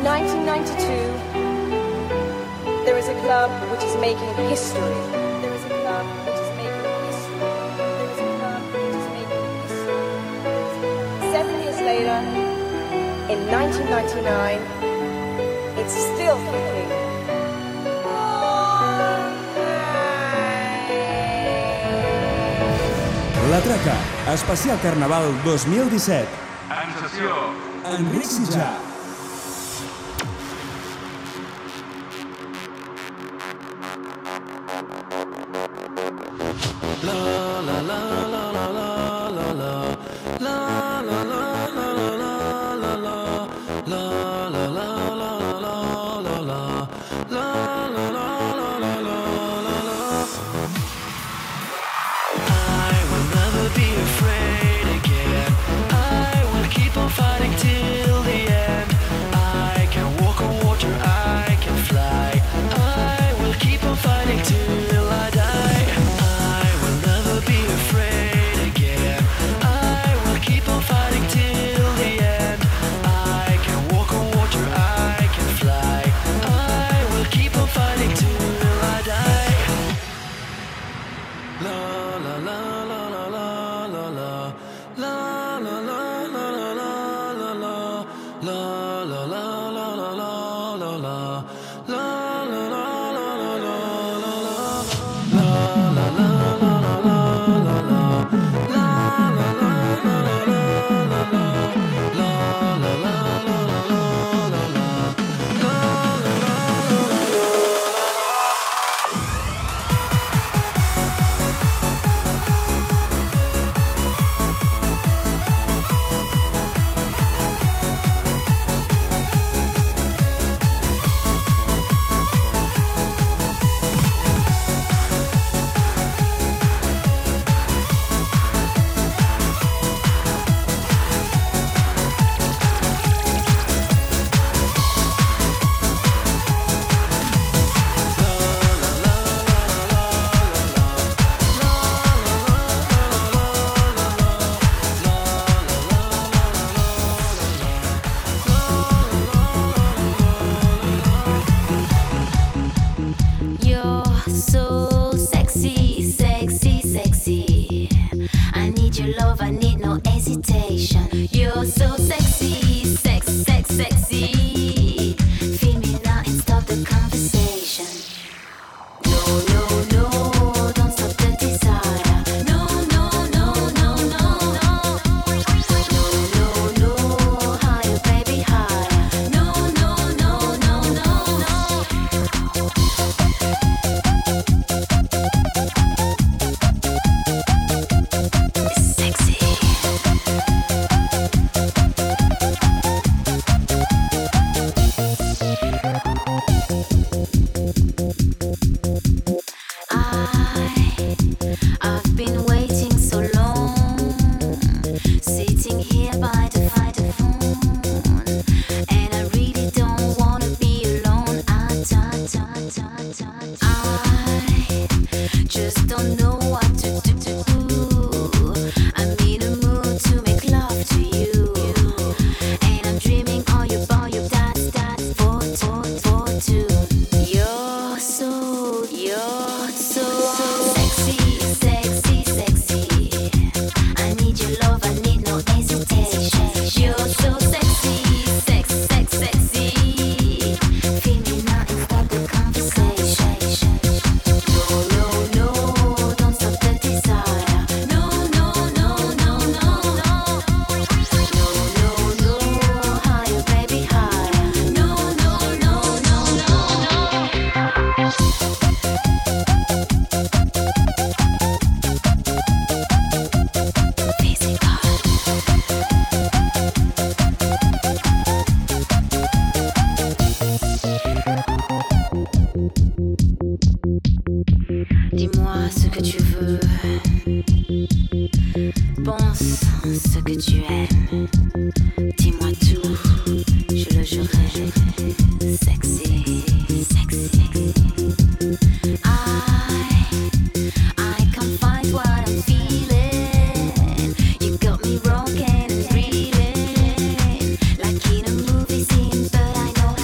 1992, there is a club which is making history. There is a club which is making history. There is a club which is making history. 7 years later, in 1999, it's still kicking. La Traca, especial Carnaval 2017. En sessió. Enric Sitjà. Broken and breathing like in a movie scene, but I know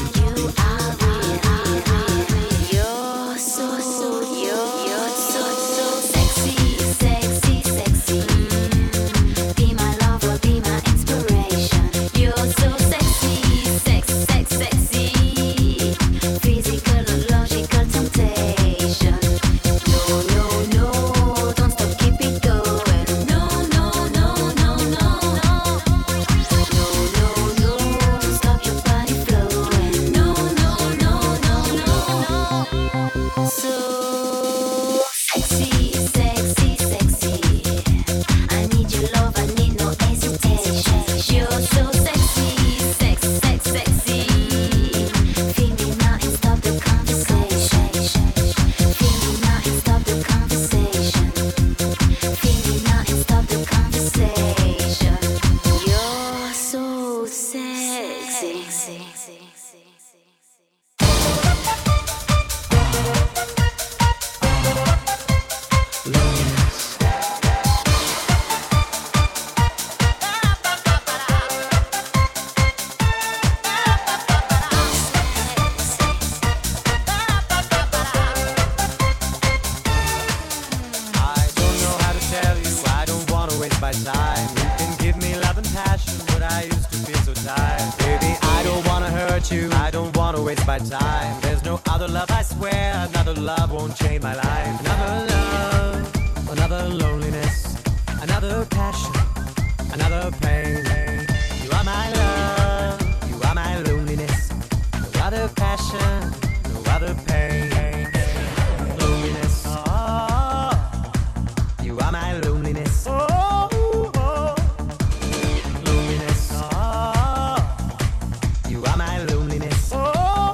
right time. There's no other love, I swear. Another love won't change my life. Another love, another loneliness, another passion, another pain. You are my love, you are my loneliness. No other passion, no other pain. Loneliness, oh, you are my loneliness. Oh, oh. Loneliness, oh, you are my loneliness. Oh,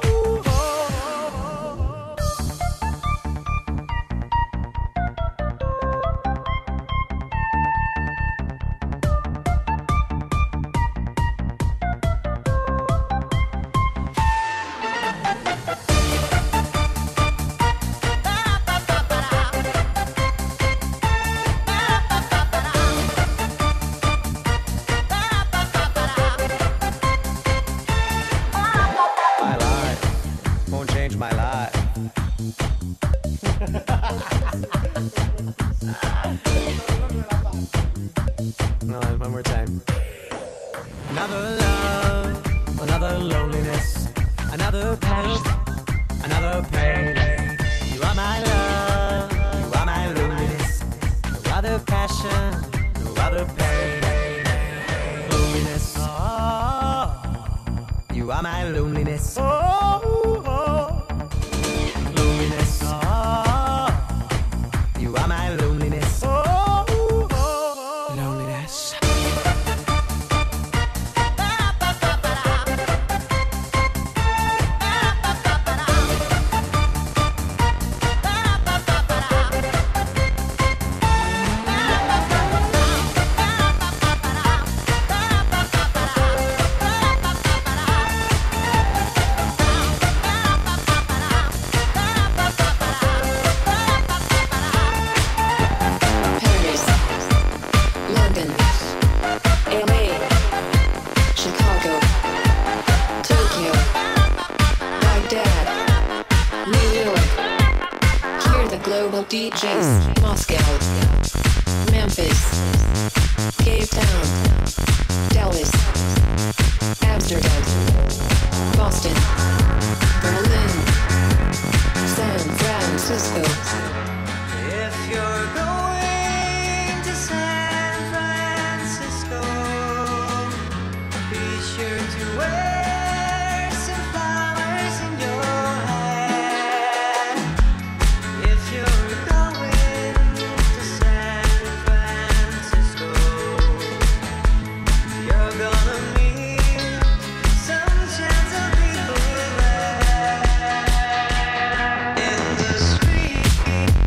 DJs, Moscow, Memphis, Cape Town, Dallas, Amsterdam, Boston, Berlin, San Francisco. If you're going to San Francisco, be sure to wear some flowers in your hair. If you're going to San Francisco, you're gonna meet some gentle people there. In the street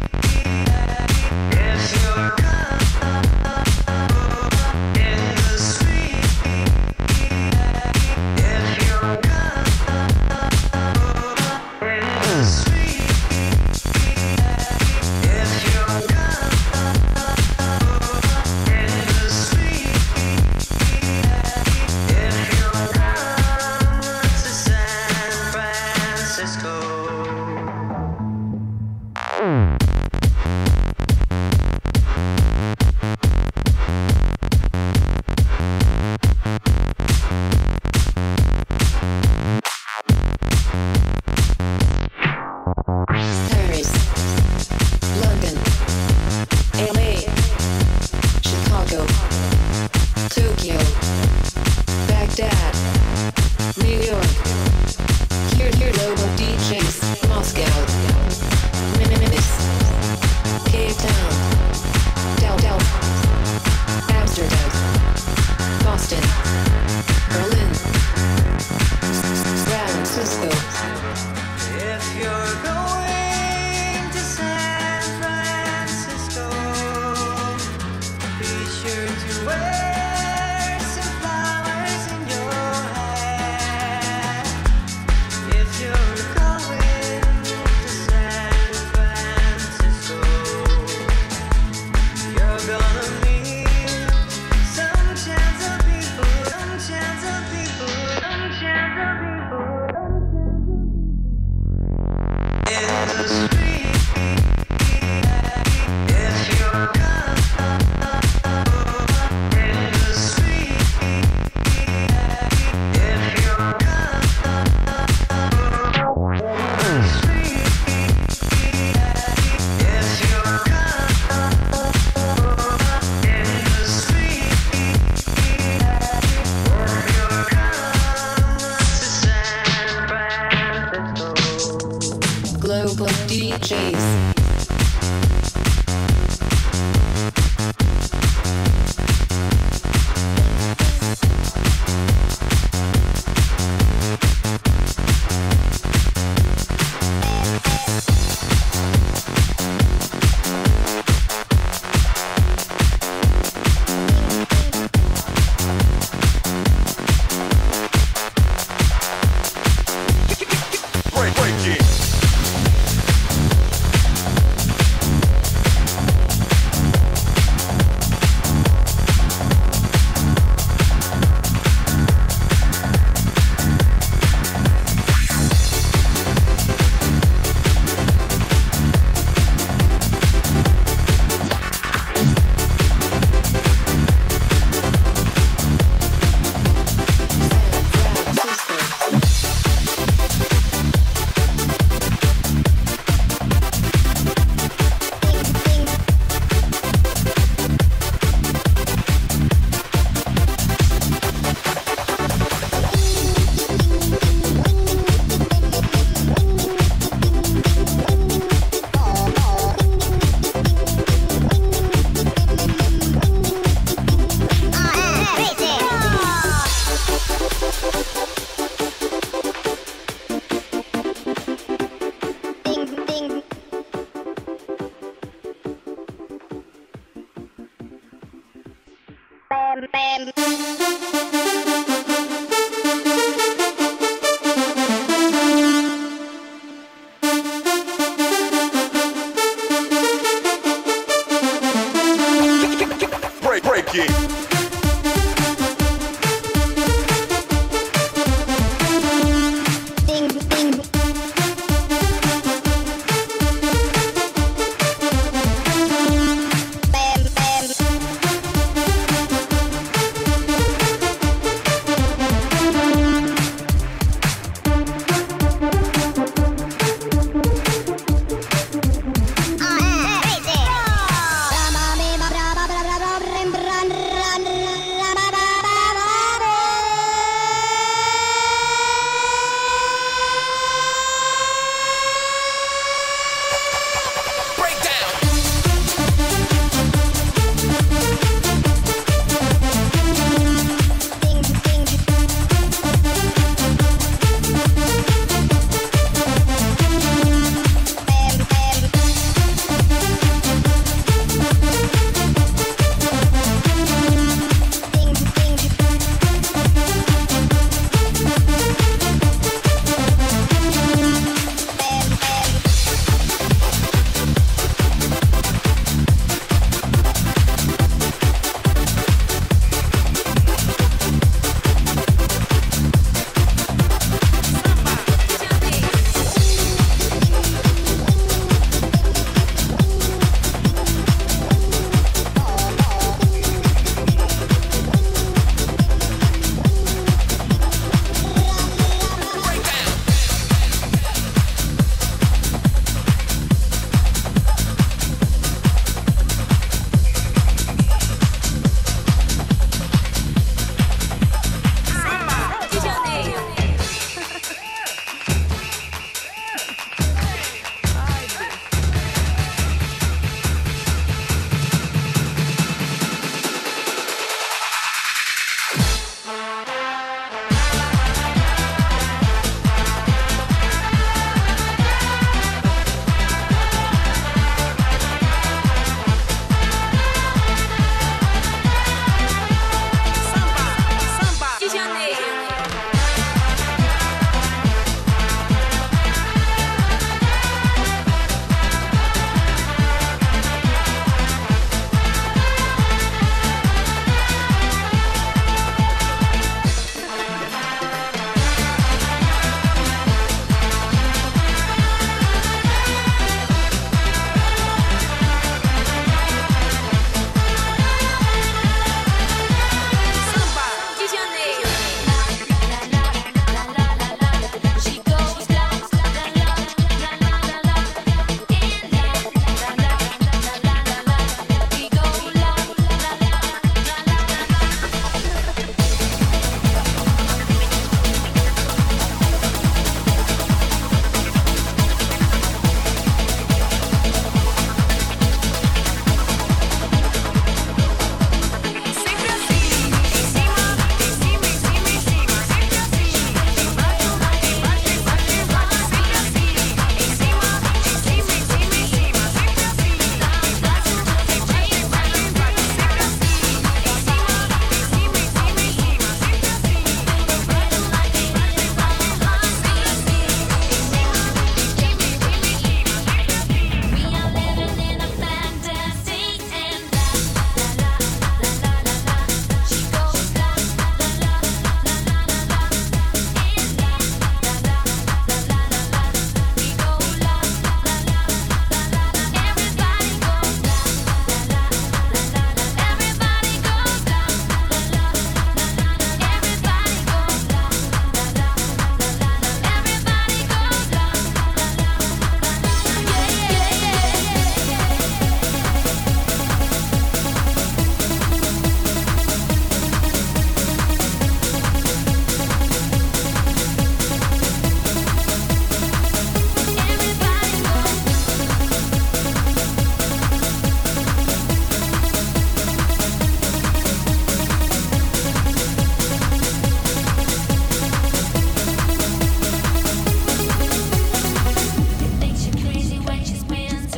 Break it.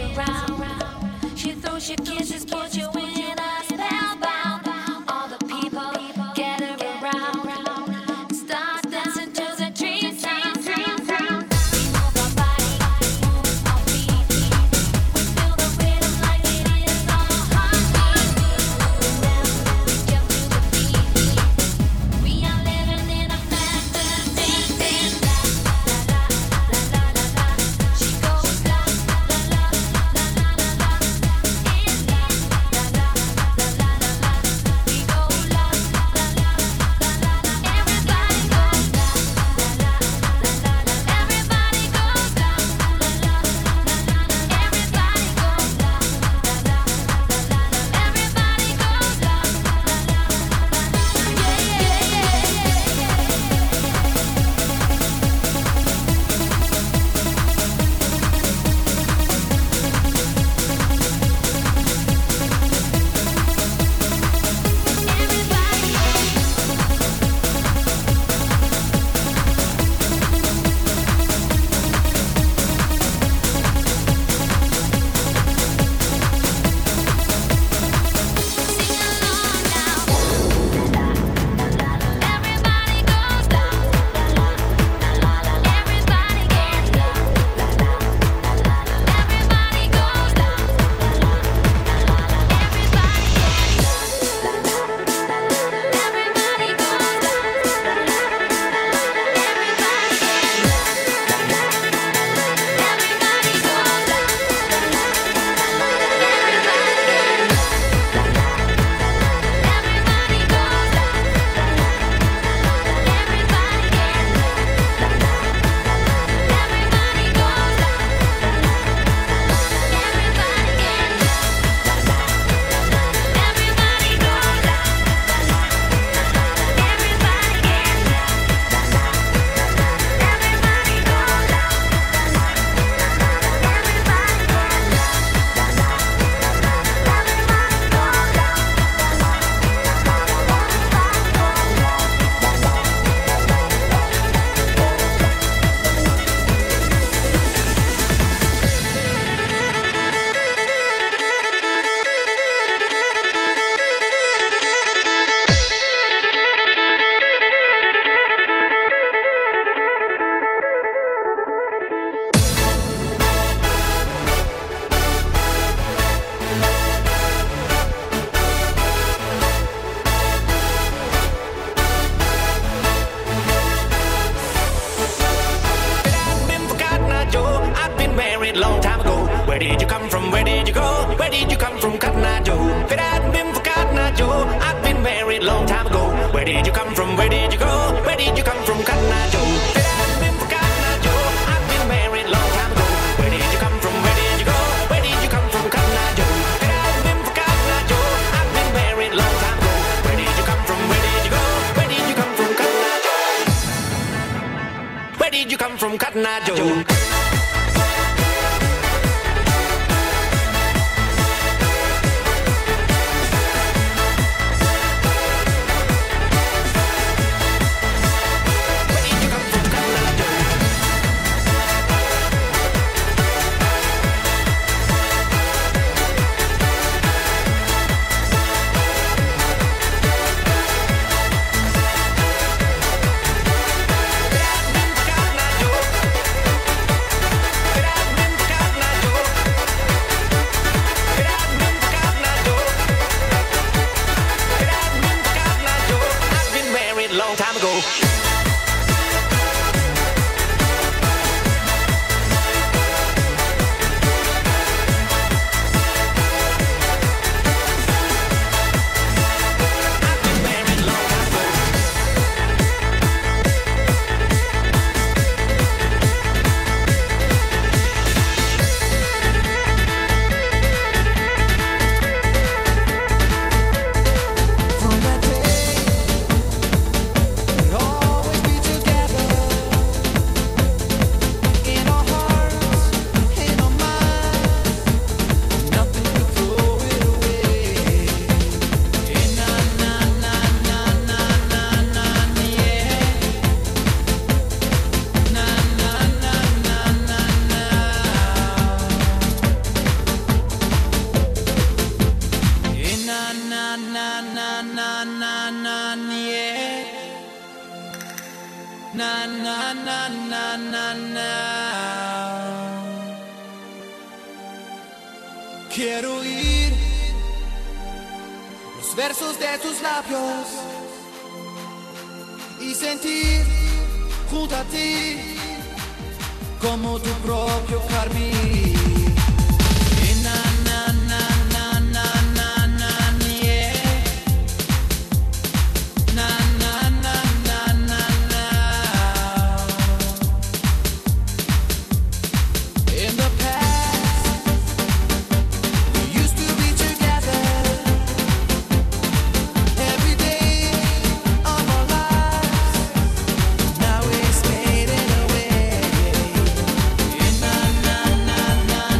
Your kisses put you in a spellbound. All the people go? Where did you come from, Cotton Eye Joe? If it hadn't been for Cotton Eye Joe, I'd been married long time ago. Where did you come from? Where did you go? Where did you come from, Cotton Eye Joe? If it hadn't been for Cotton Eye Joe, I'd been married long time ago. Where did you come from? Where did you go? Where did you come from, Cotton Eye Joe? If it hadn't been for Cotton Eye Joe, I'd been married long time ago. Where did you come from? Where did you go? Where did you come from, Cotton Eye Joe? Where did you come from, Cotton Eye Joe? Long time ago. Quiero oír los versos de tus labios y sentir junto a ti como tu propio carmín. Now it's fading away.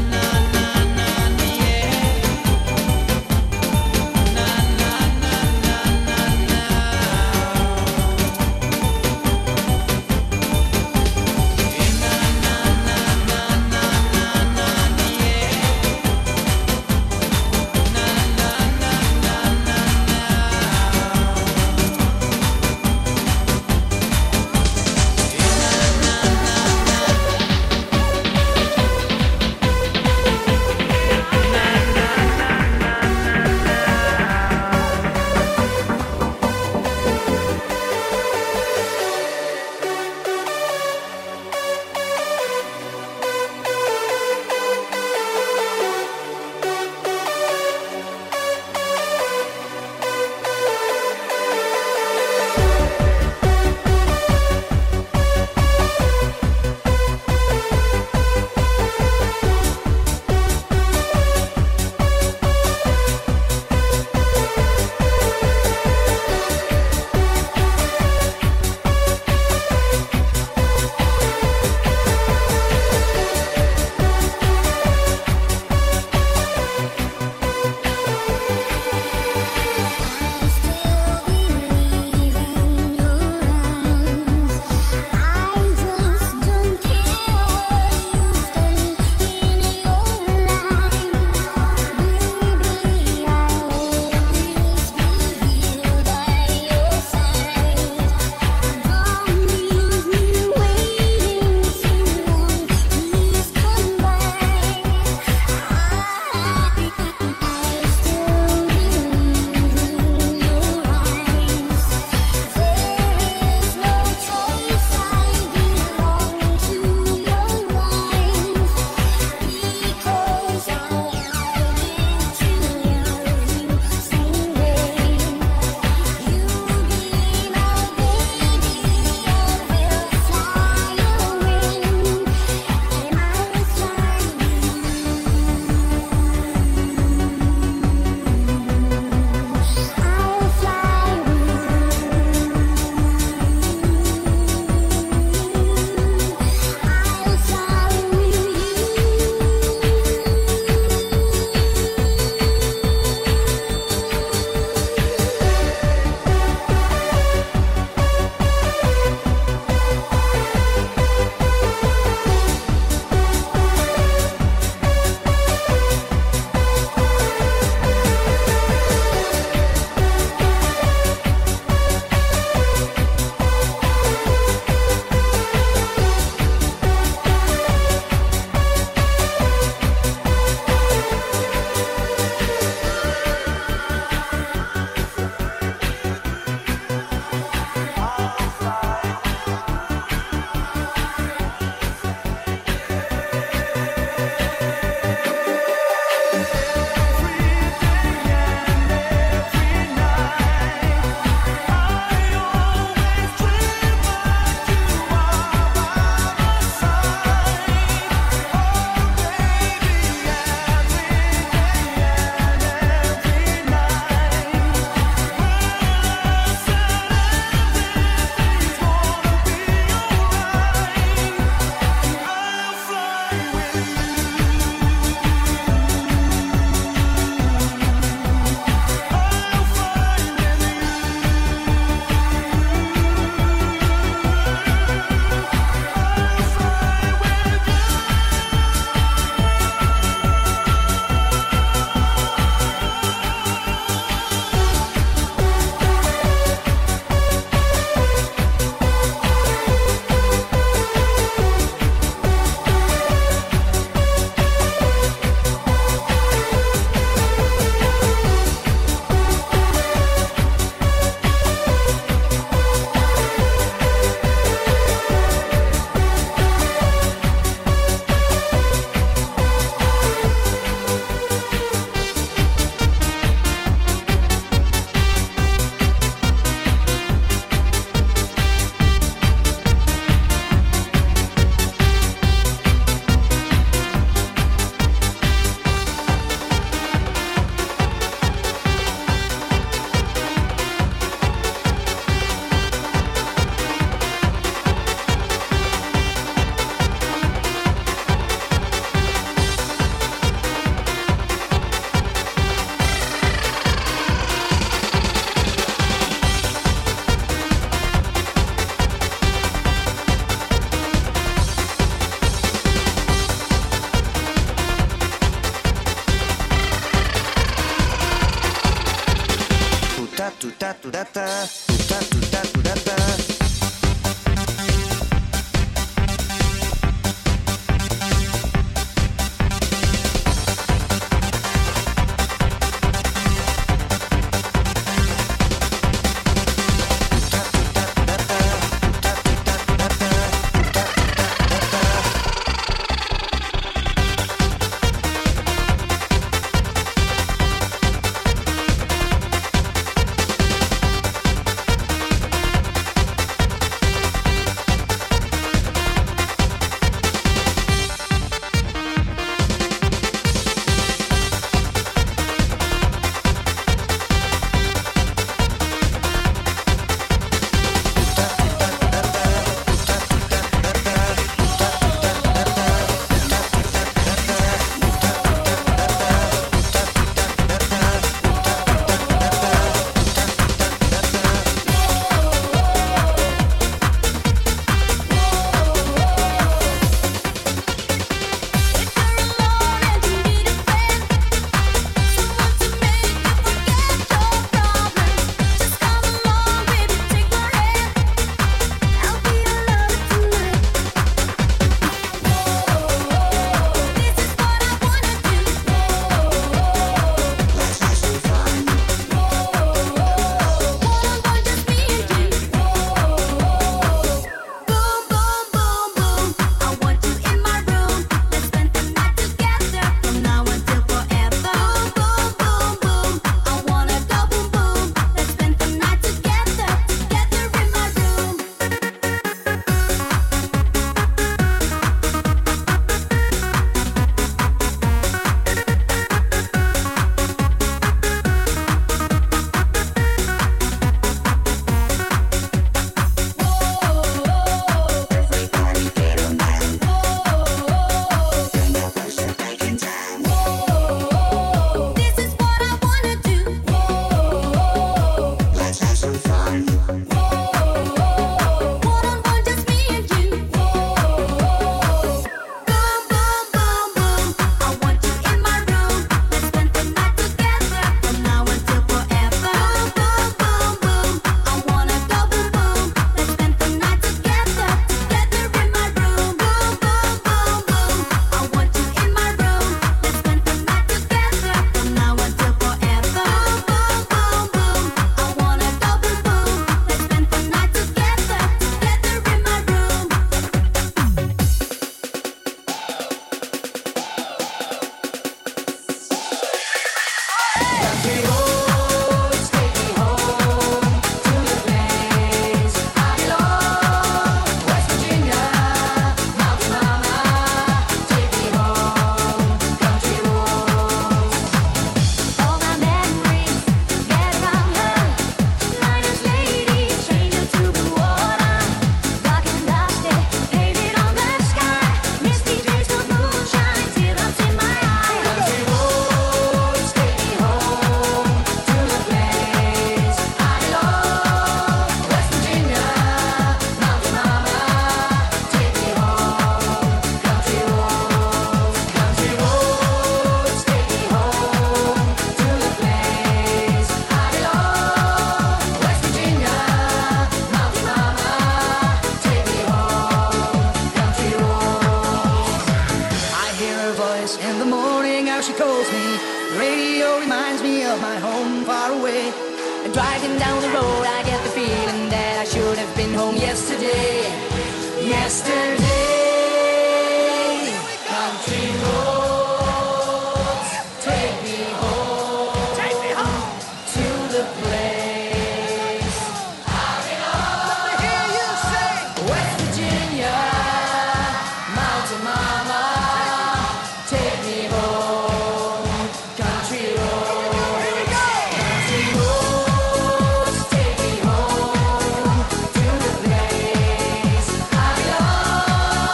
Country roads, take me home to the place I belong.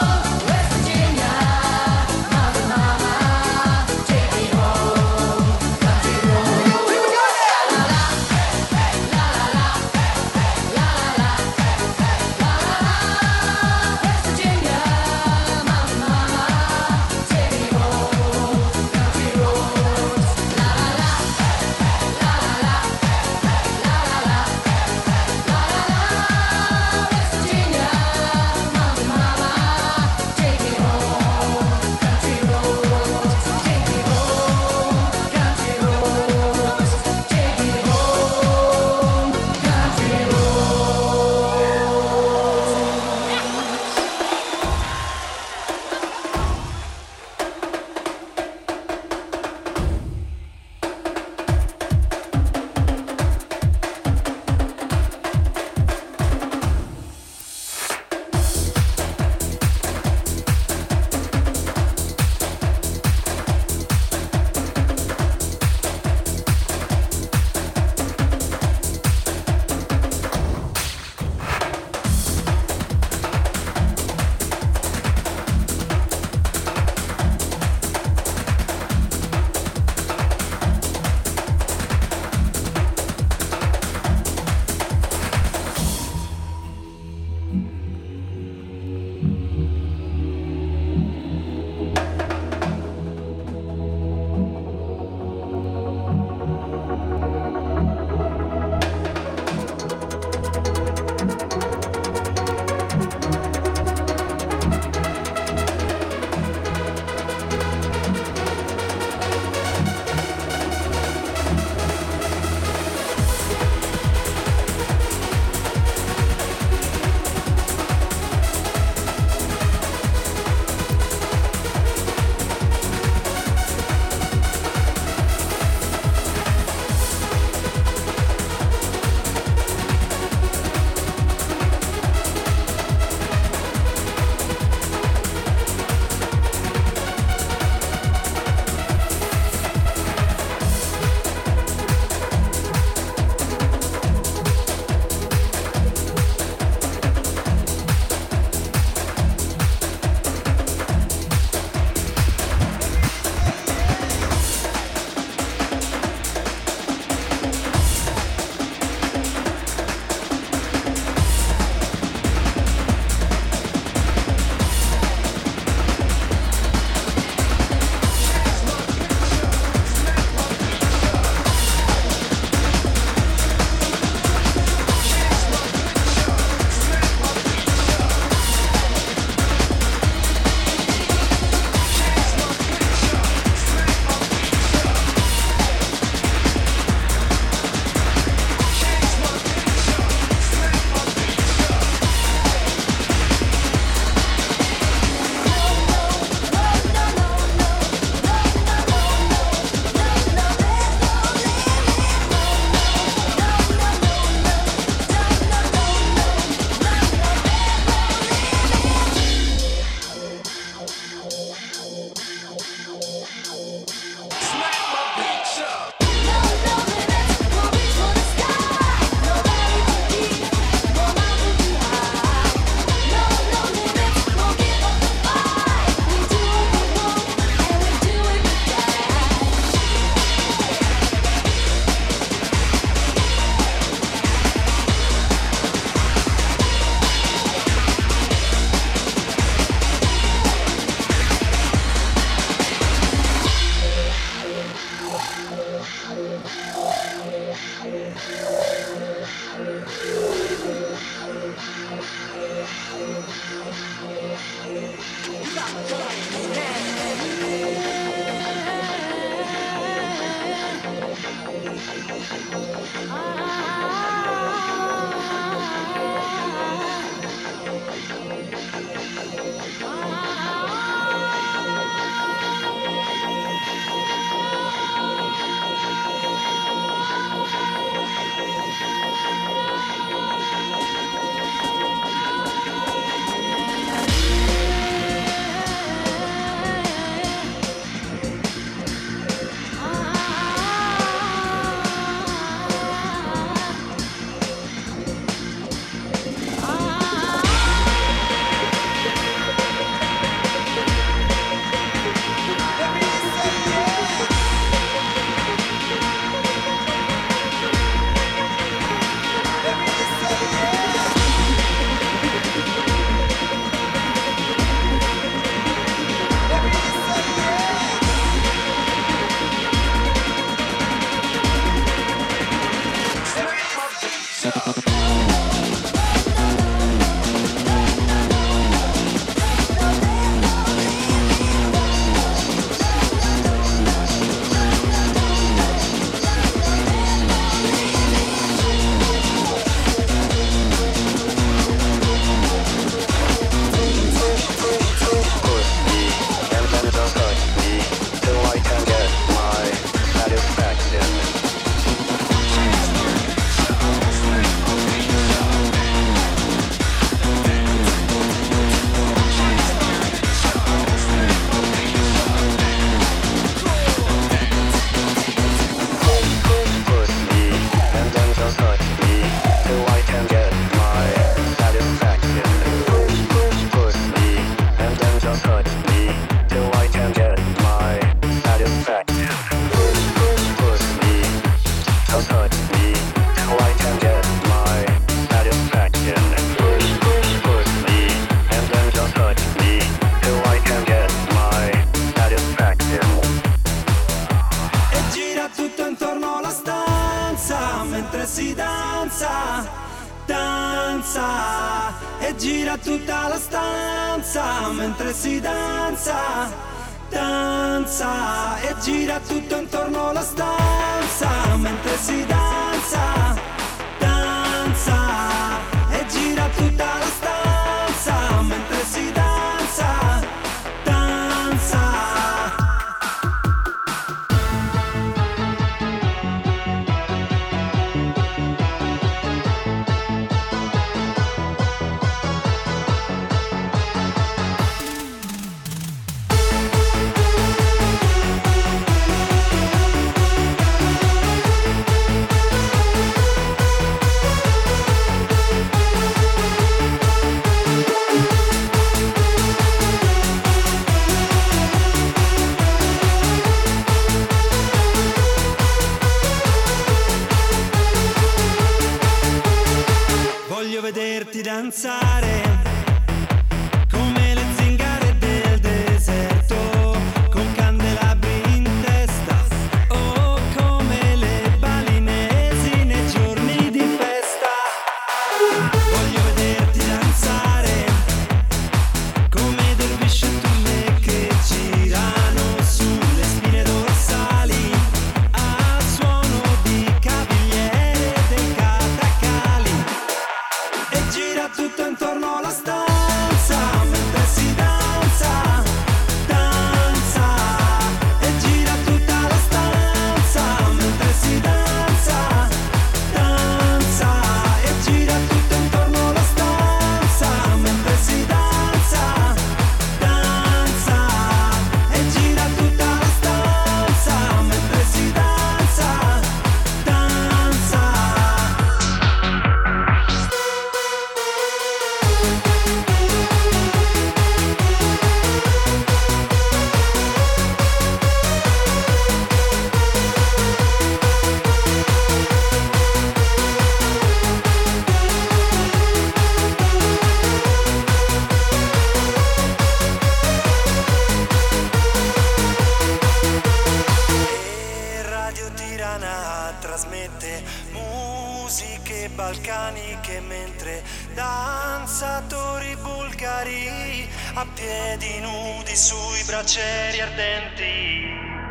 Tirana trasmette musiche balcaniche mentre danzatori bulgari a piedi nudi sui braccieri ardenti.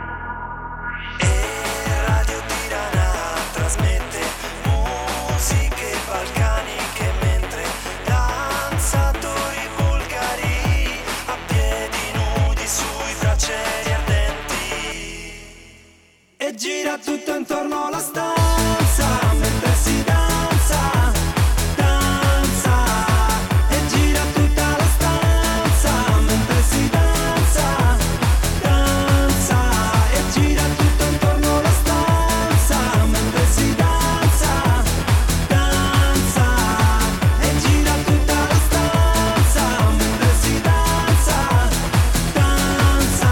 E Radio Tirana trasmette musiche balcaniche mentre danzatori bulgari a piedi nudi sui braccieri ardenti. E gira tutto intorno alla stanza mentre si danza, danza. E gira tutta la stanza mentre si danza, danza. E gira tutto intorno alla stanza mentre si danza, danza. E gira tutta la stanza mentre si danza, danza.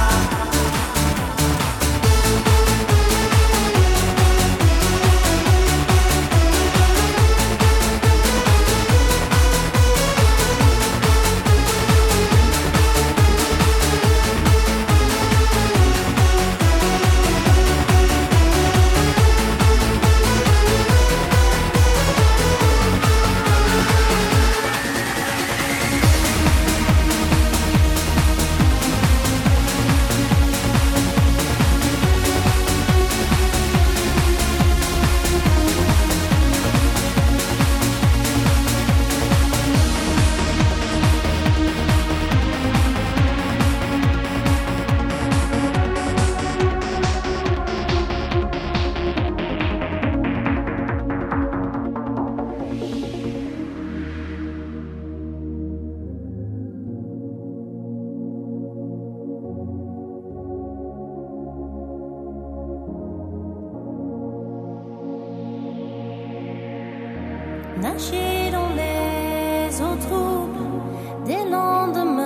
Nager dans les eaux troubles des lendemains,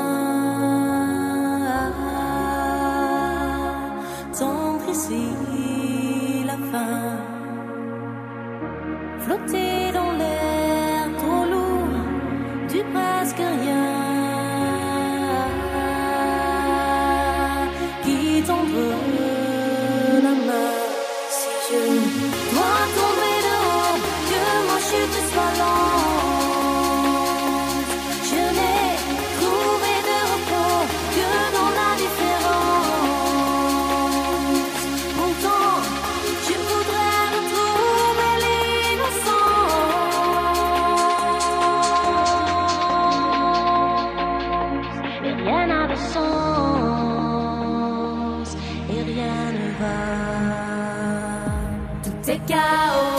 tendre ici la fin, flotter dans l'air trop lourd du presque rien, qui tendre la main. Si je dois tomber de haut, que ma chute soit lente, je n'ai trouvé de repos que dans la différence. Pourtant, je voudrais retrouver l'innocence. Mais rien n'a de sens et rien ne va. Tout est chaos.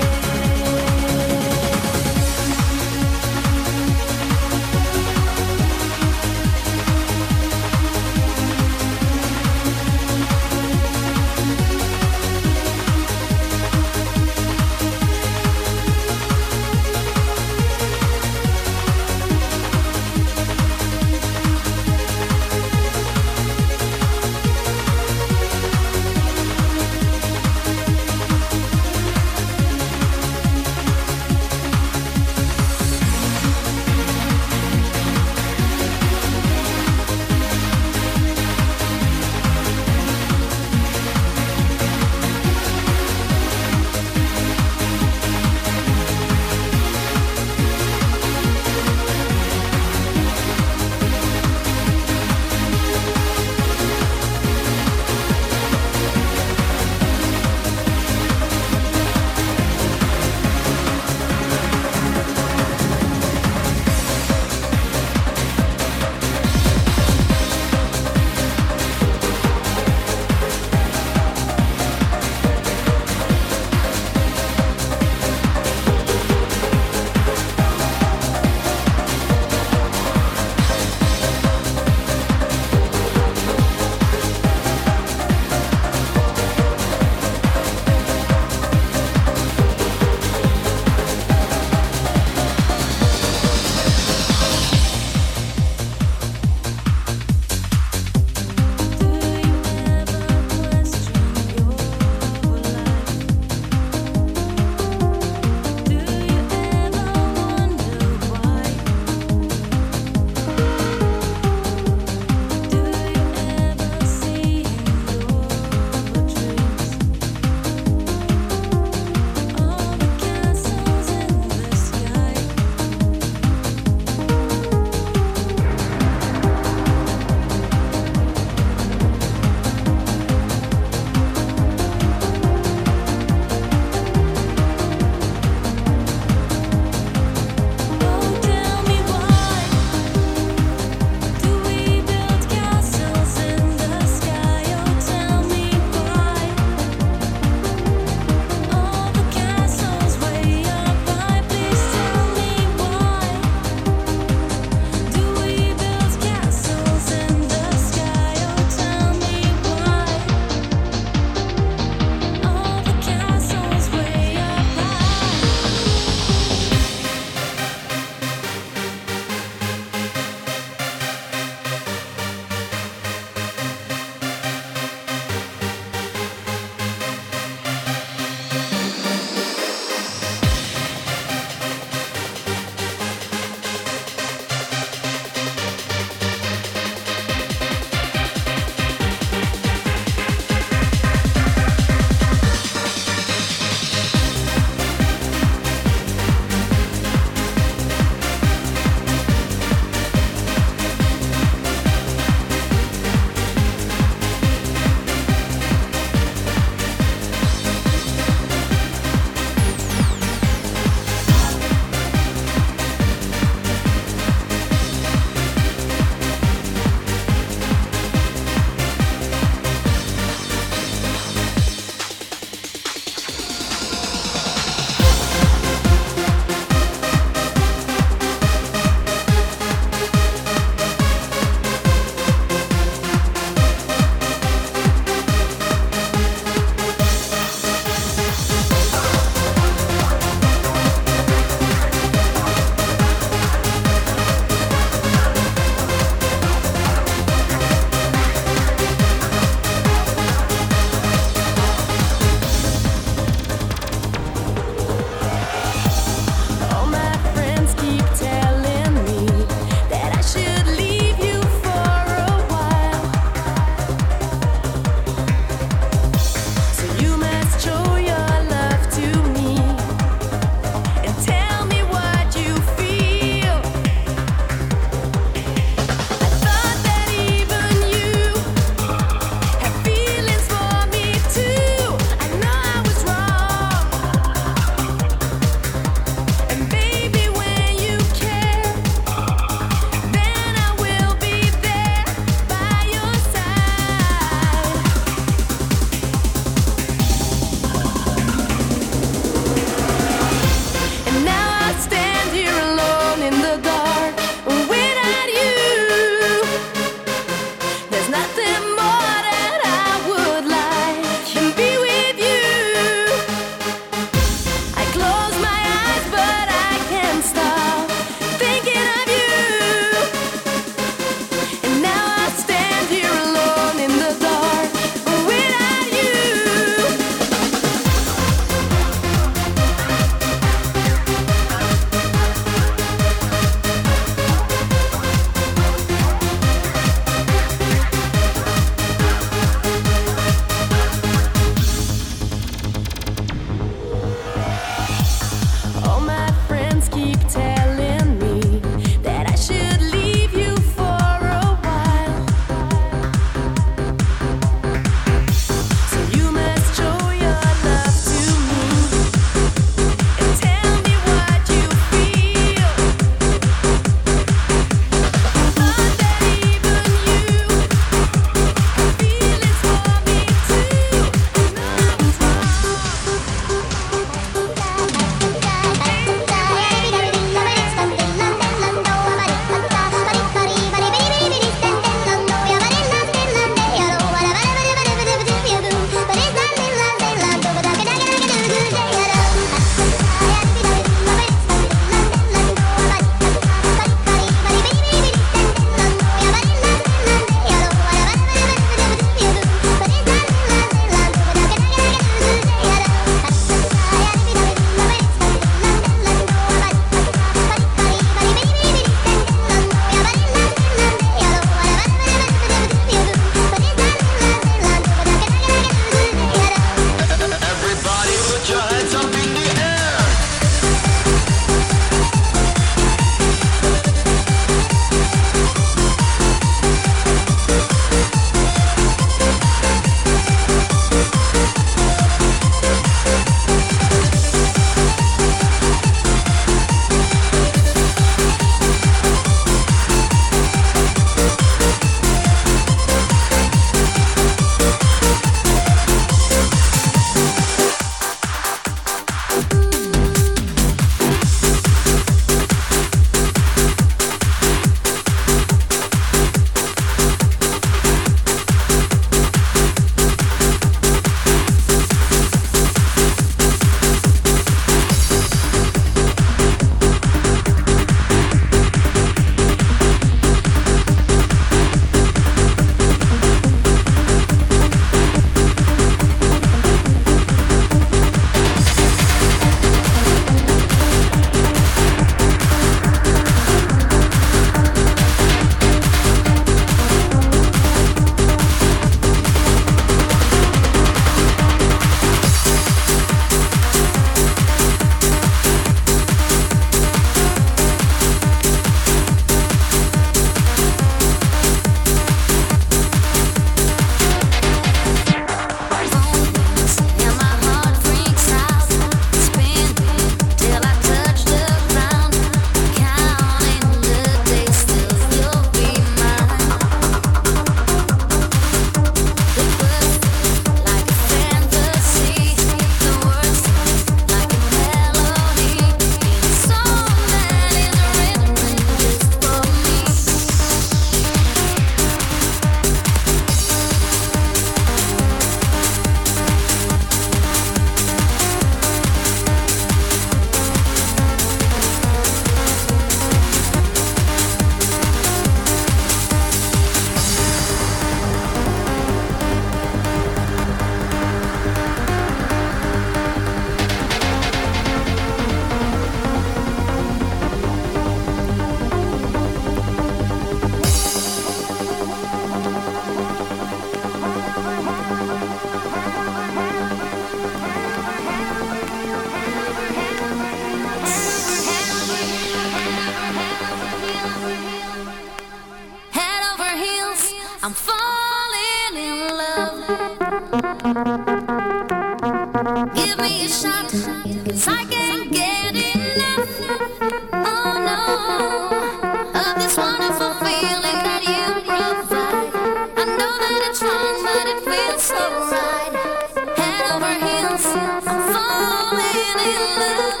Give me a shot, 'cause I can't get enough. Oh no, of this wonderful feeling that you provide. I know that it's wrong, but it feels so right. Head over heels, I'm falling in love.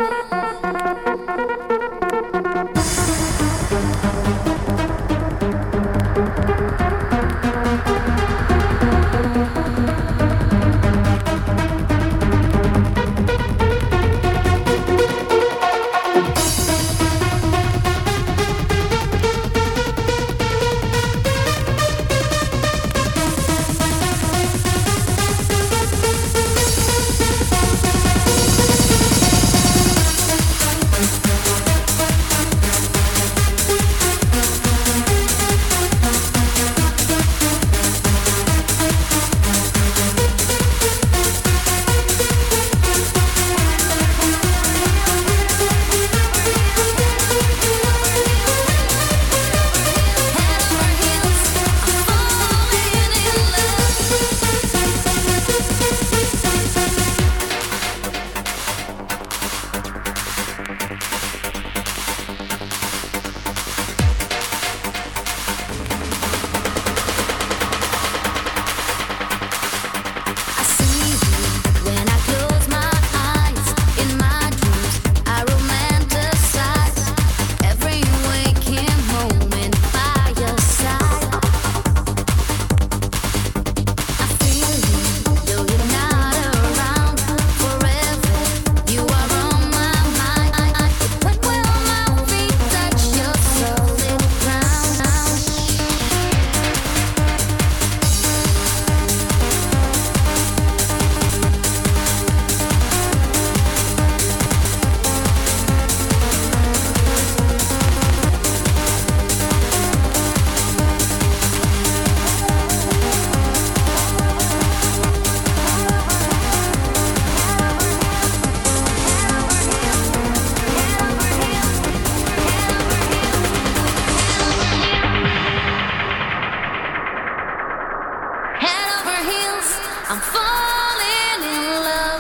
I'm falling in love.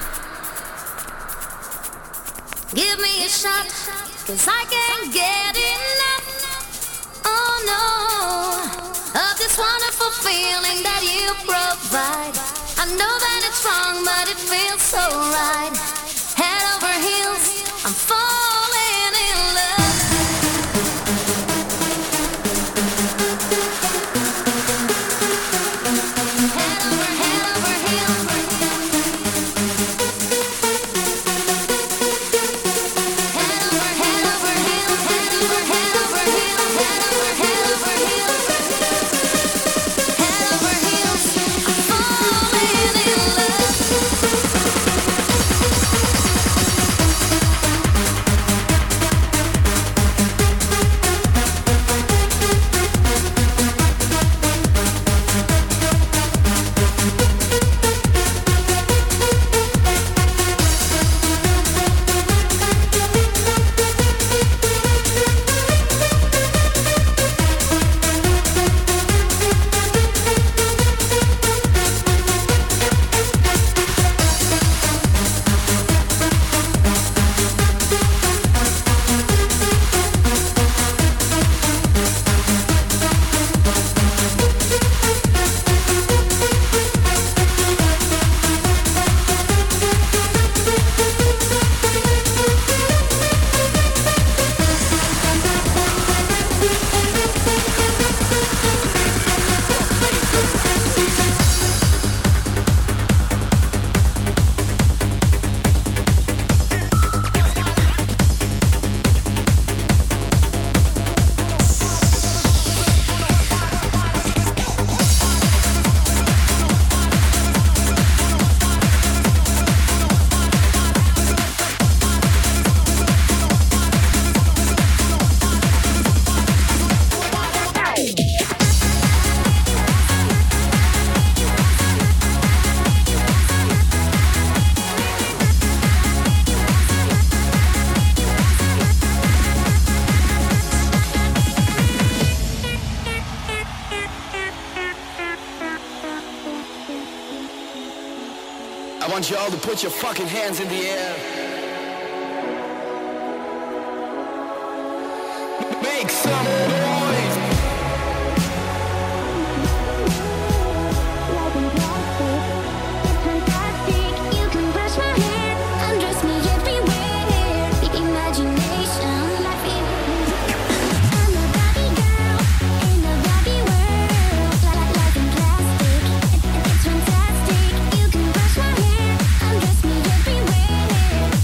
Give me a shot, 'cause I can't get enough. Oh no, of this wonderful feeling that you provide. I know that it's wrong, but it feels so right. Head over heels, I'm falling in love. I want you all to put your fucking hands in the air. Make some noise. Fantastic, you can brush my hair, undress me everywhere.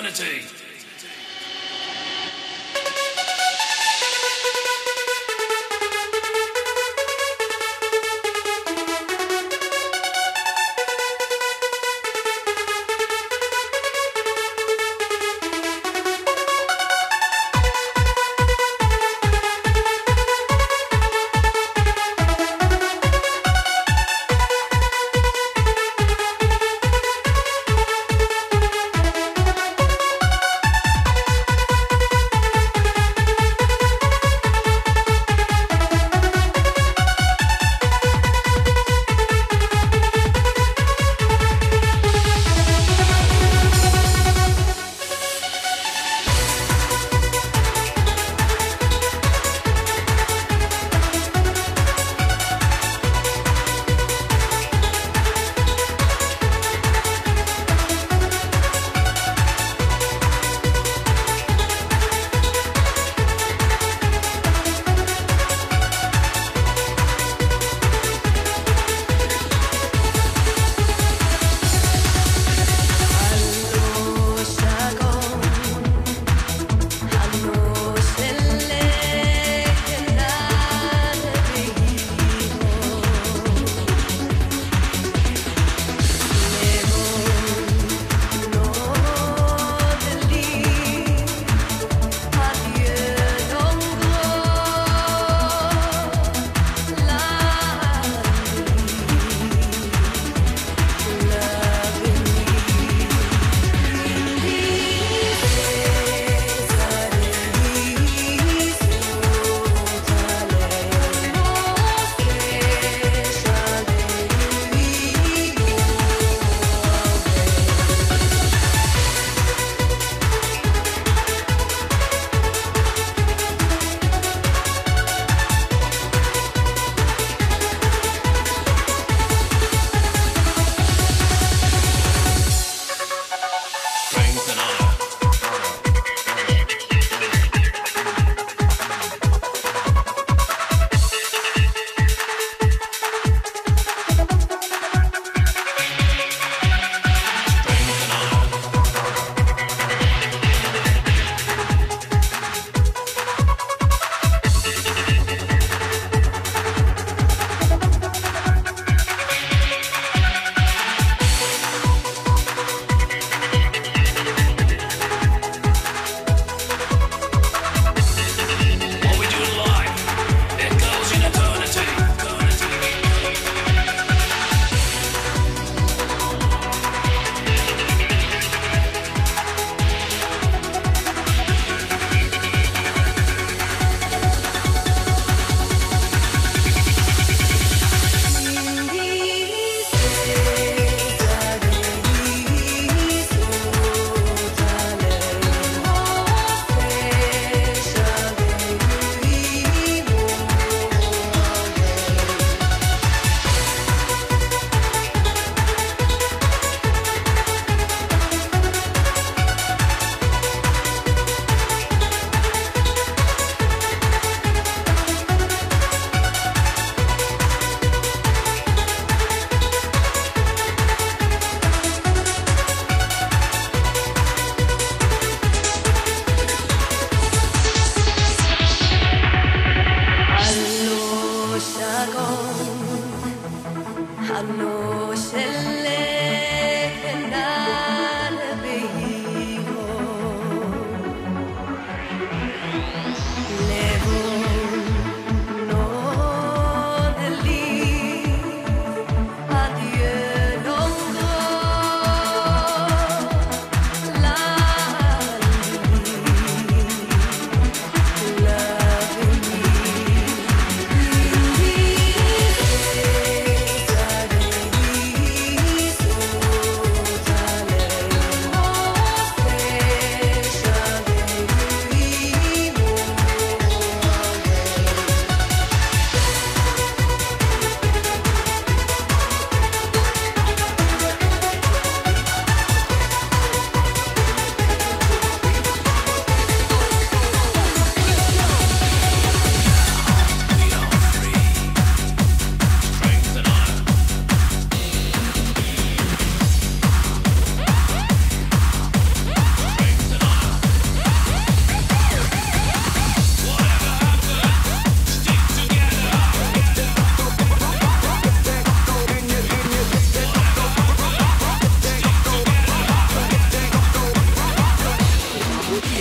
eternity.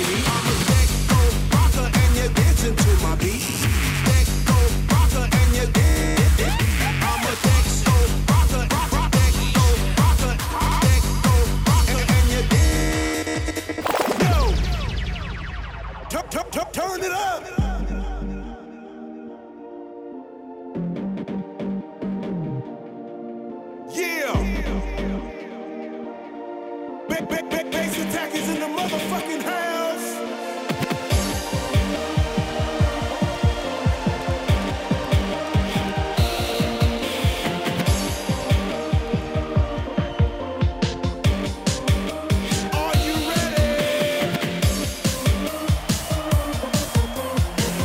me. I'm a Deco rocker and you're dancing to my beat. Deco rocker and you're dancing. I'm a Deco rocker, Deco rocker, Deco rocker and you're dancing. Yo, turn it up. Bass attack is in the motherfucking house. Are you ready?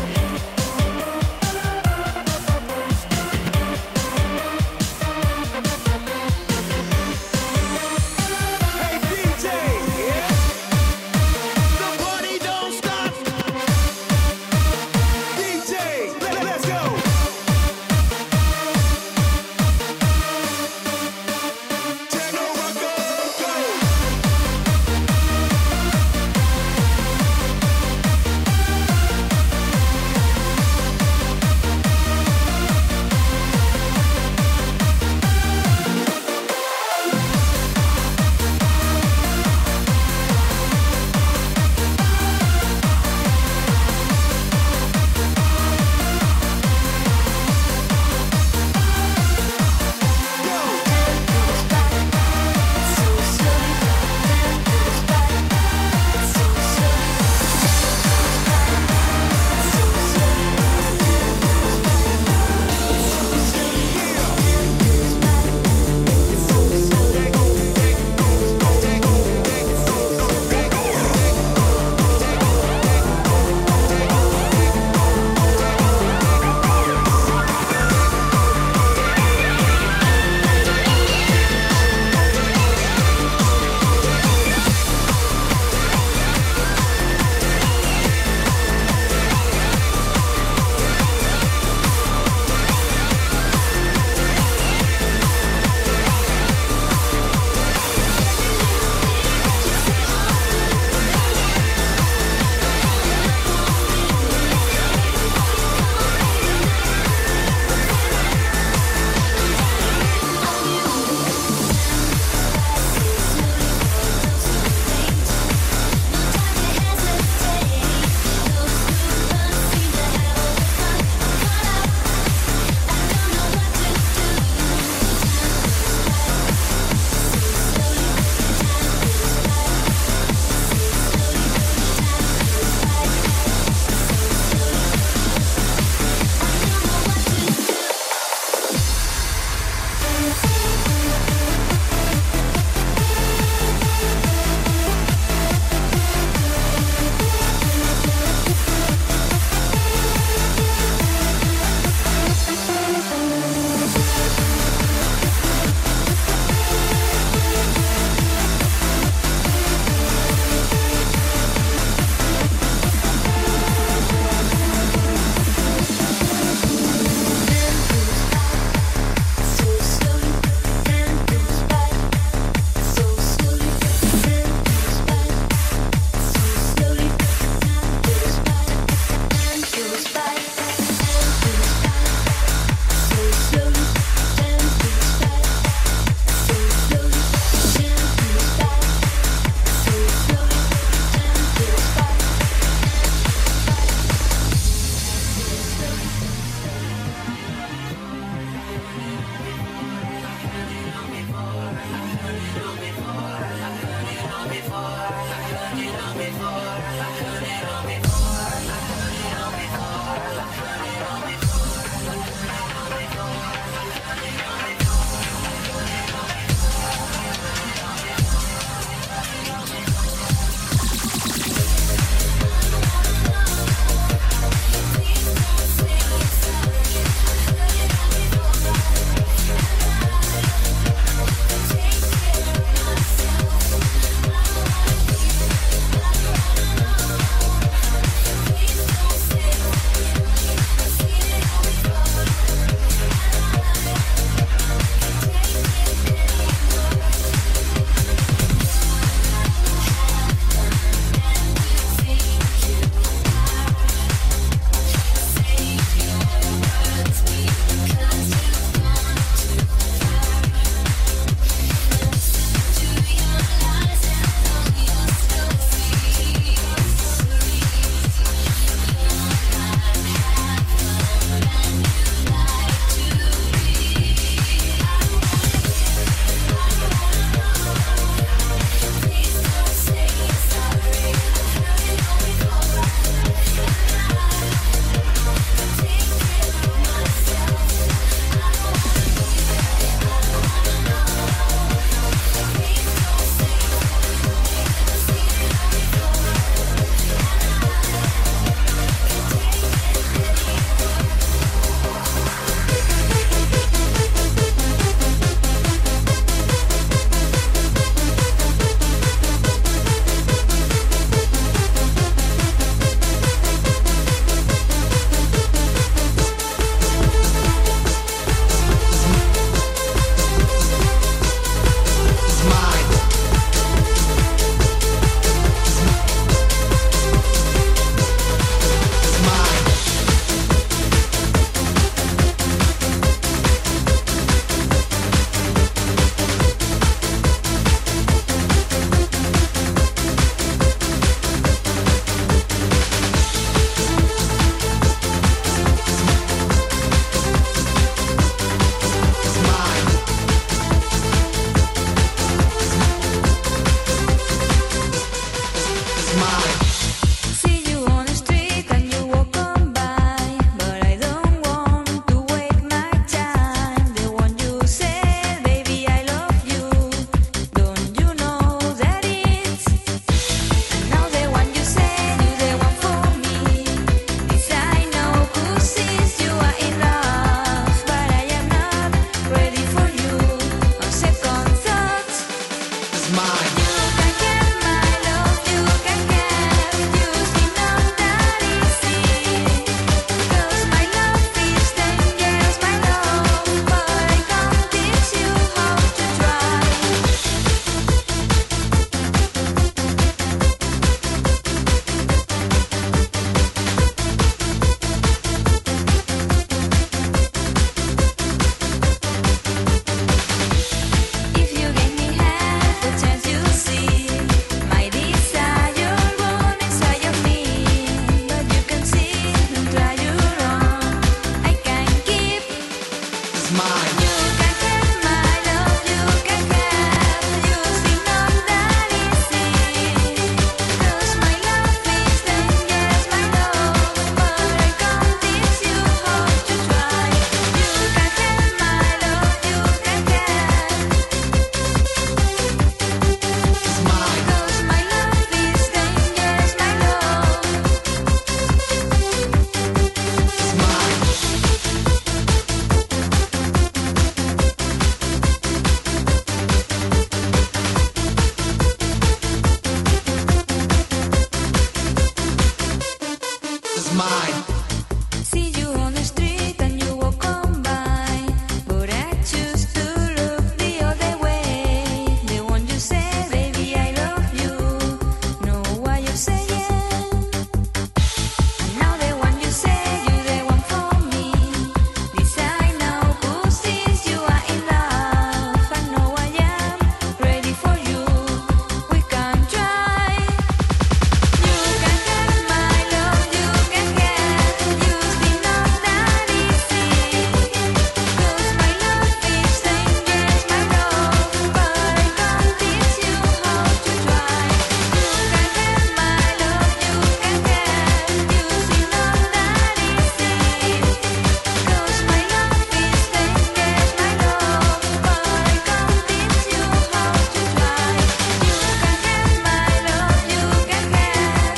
mine. See you on the street and you walk on by, but I choose to look the other way. The one you say, baby, I love you, know what you're saying. And now the one you say, you're the one for me. Decide now, 'cause since you are in love, I know I am ready for you. We can try. You can have my love, you can have. You've been on that easy. 'Cause my love is dangerous, my love, but I can't teach you how to try. You can have my love, you can have. You've been on that easy. 'Cause my love is dangerous, my love, but I can't teach you how to try. You can have my love, you can have.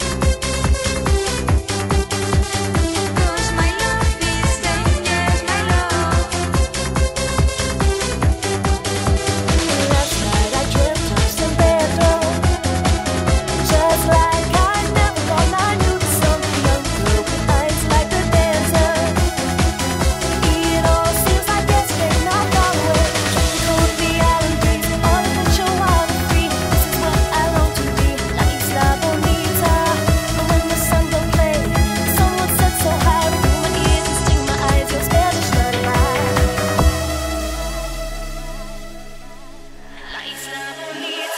'Cause my love is dangerous, my love. Last night I dreamt of San Pedro, just like I never thought I knew some young girl with eyes like a dancer. It all seems like yesterday, not far away. Tropical, the island breeze, all adventure, wild and free. This is what I long to be, La Isla Bonita. But when the sun don't play, someone said so high, through my ears and sting my eyes, your Spanish not lie. La Isla Bonita.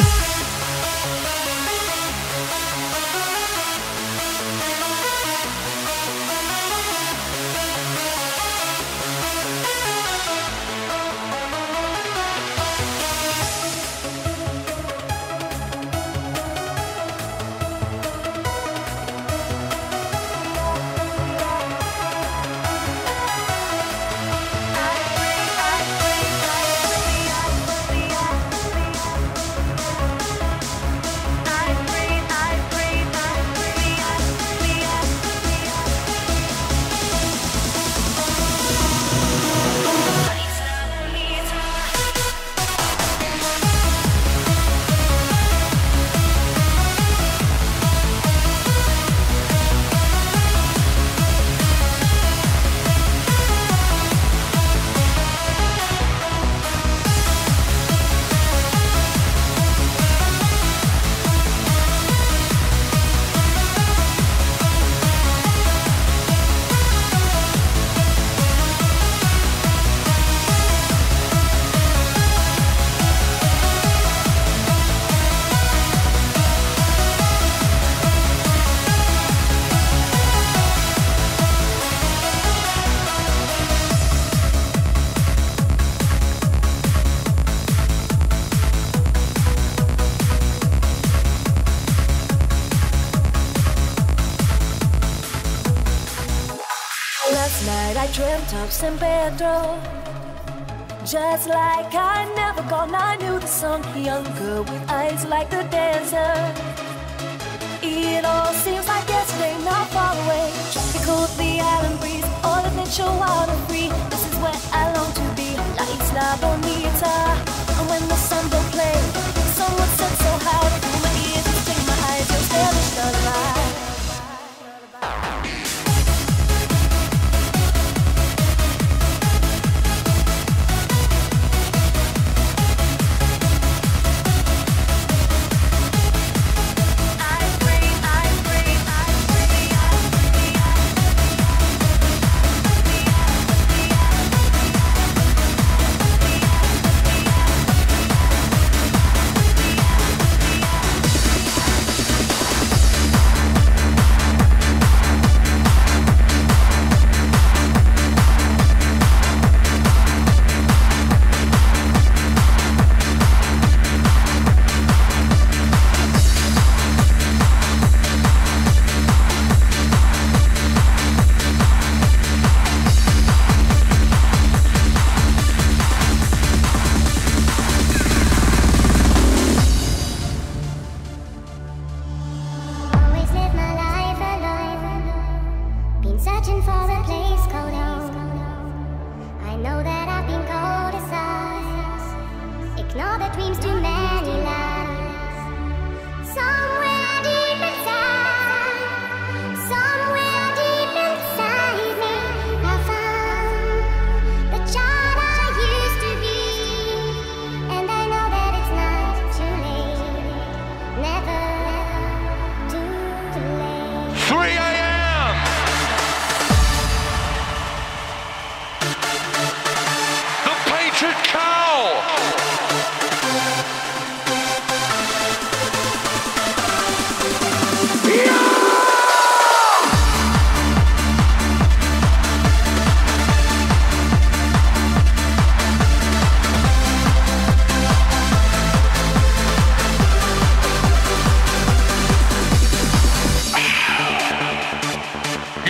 Last night I dreamt of San Pedro, just like I never gone. I knew the song, young girl with eyes like the desert. It all seems like yesterday, not far away. Tropical, the island breeze, all adventure, wild and free. This is where I long to be, La Isla Bonita. And when the sun don't play, someone said so high, through my ears and sting my eyes, your Spanish not lie.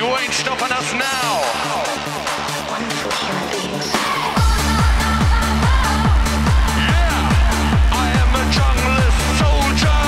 You ain't stopping us now. Wonderful human beings. Yeah, I am a junglist soldier.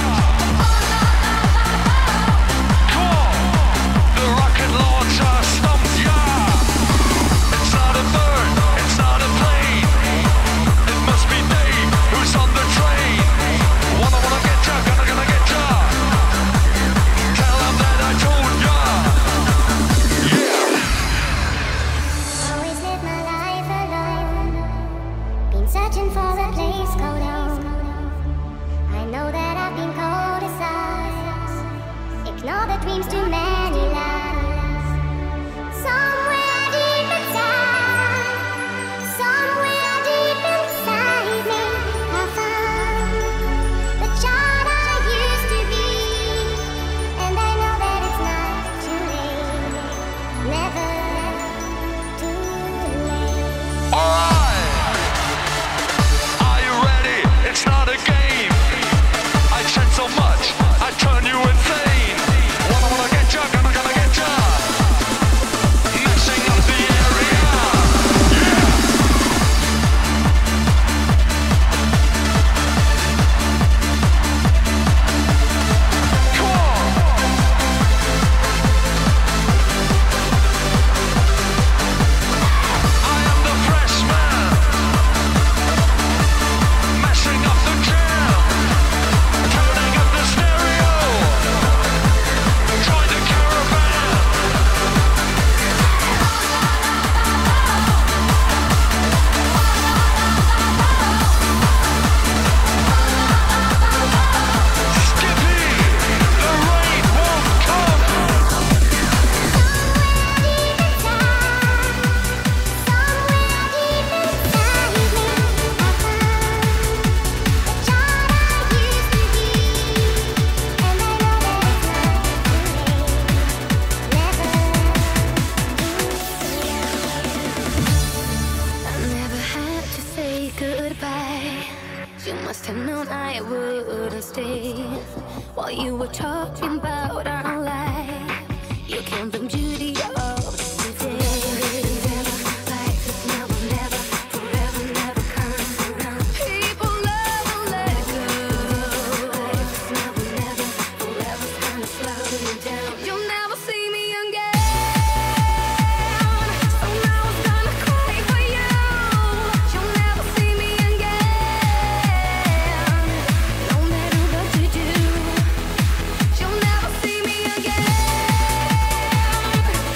Come on, the rocket launcher stumps ya. It's not a bird, it's not a plane. It must be Dave who's on the train. Wanna get ya, gonna get ya. Tell him that I told ya. Yeah. Always live my life alone. Been searching for a place called home. I know that I've been cold aside. Ignore the dreams too many lies. Somewhere deep inside, somewhere deep inside me, I found the child I used to be. And I know that it's not too late. Never too late. Alright! Are you ready? It's not a game. I said so much, I turn you insane. Wanna get ya, gonna get ya. Messing up the area. Yeah! Come on! I am the freshman, messing up the jam, turning up the stereo, join the caravan. Skippy, the rain won't come. You must have known I wouldn't stay while you were talking about our life. You can't bring beauty of today. Life is now or never, forever never comes around. People love and let go. Life is now or never, forever's gonna slow you down. You'll never see me again. So now I'm gonna cry for you. You'll never see me again. No matter what you do, you'll never see me again.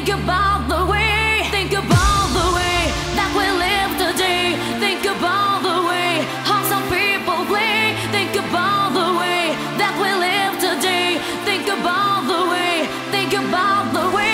Think about the way, think about the way that we live today. Think about the way how some people play. Think about the way that we live today. Think about the way, think about the way.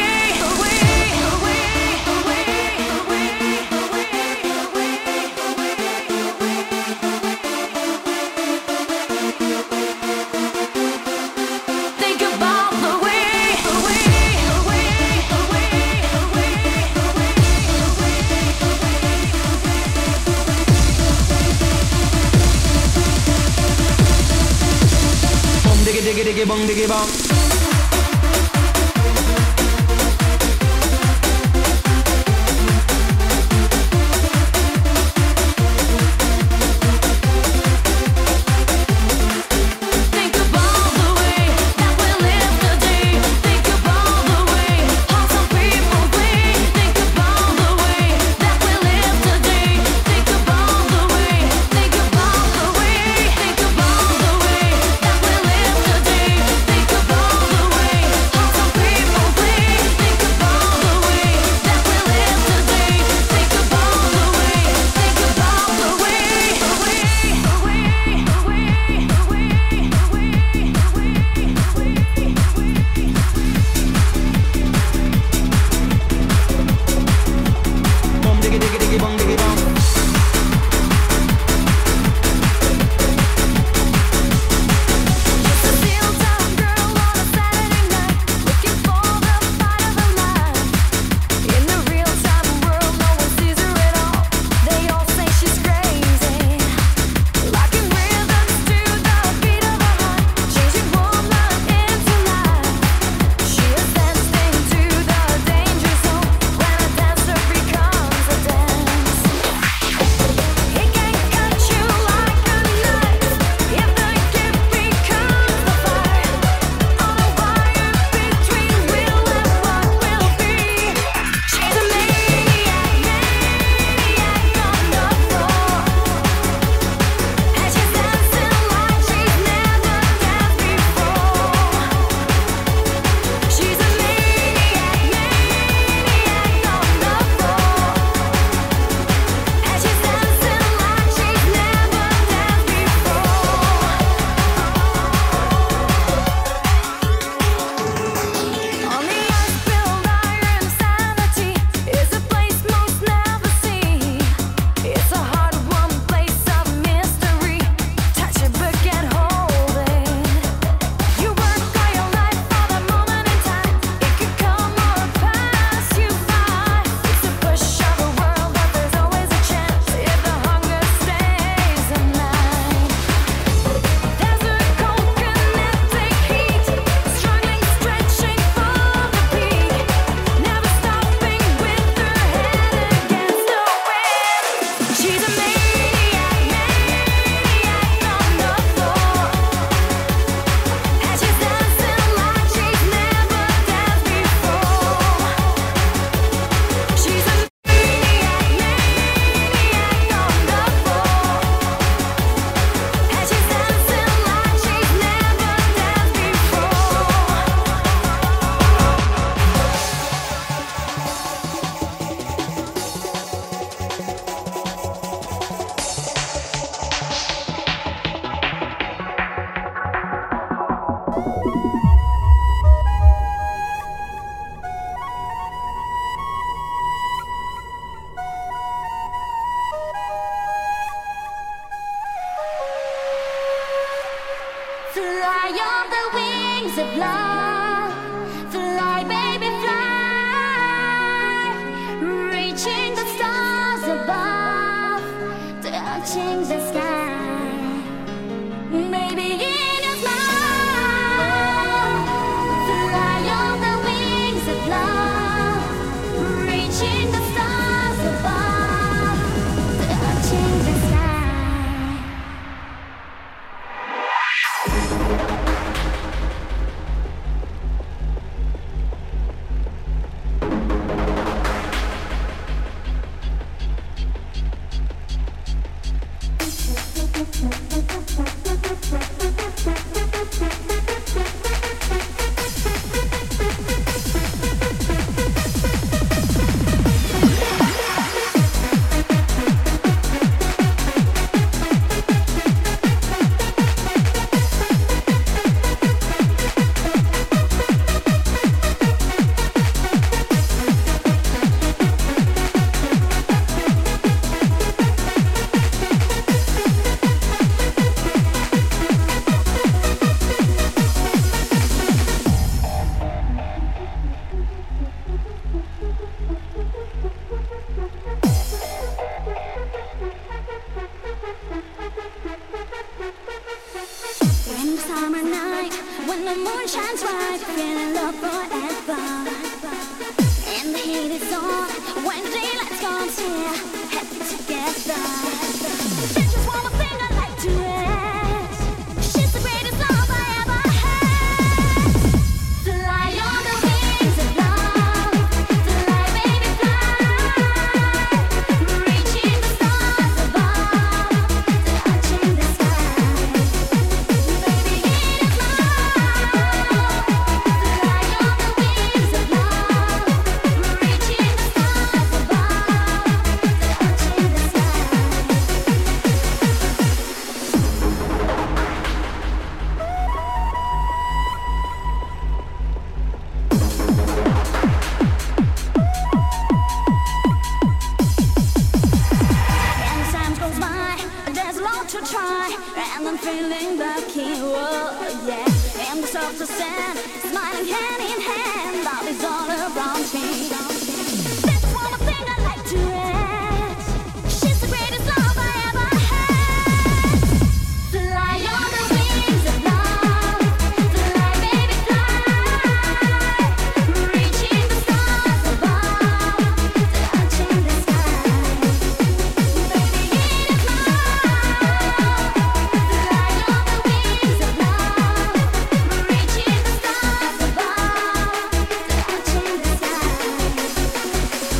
Diggy diggy bong diggy bong. Think about like feeling love forever. And the heat is on when daylight comes here, happy together. There's just one more thing I'd like to ask. She's the greatest love I ever had. Fly on the wings of love, fly baby fly, reaching the stars above, touching the sky. Baby, it is love. Fly on the wings of love, reaching the stars above, touching the sky. And time goes by, there's a lot to try, and I'm feeling lucky, oh yeah. And the soft sand, smiling hand in hand, love is all around me. There's one more thing I'd like to ask. She's the greatest love I ever had. Fly on the wings of love, fly baby fly, reaching the stars above, touching the sky. Baby, it is love. Fly on the wings of love, reaching the stars above, touching the sky.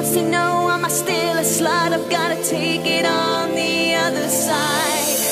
wants to know, am I still a slut? I've gotta take it on the other side.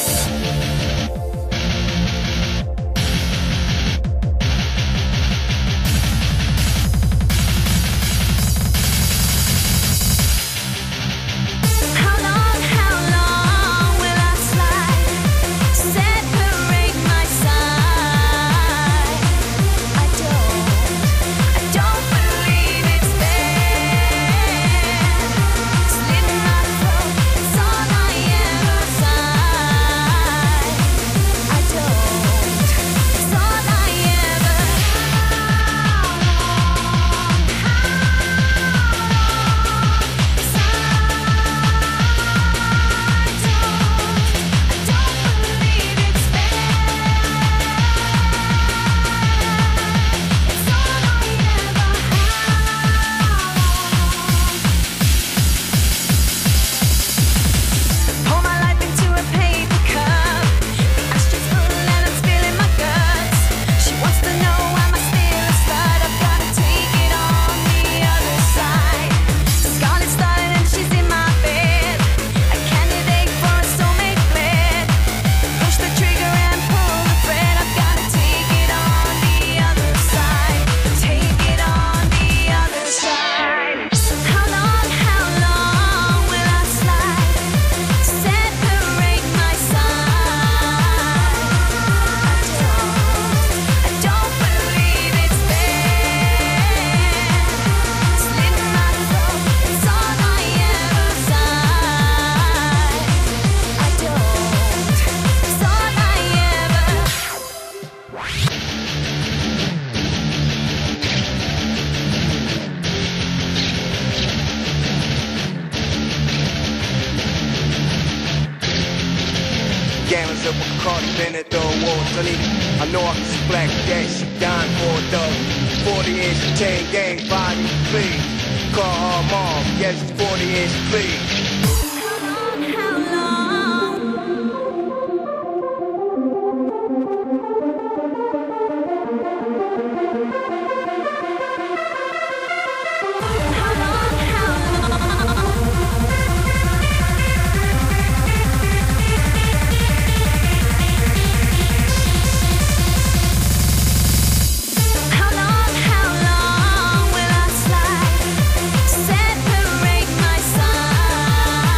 Gallons of Bacardi, Bennett, the awards. I know I can see black gas, she dying for a dog. 40-inch, 10 gang, body, please. Call her mom, yes, 40-inch, please. Separate my side.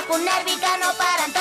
Un nervi que no paren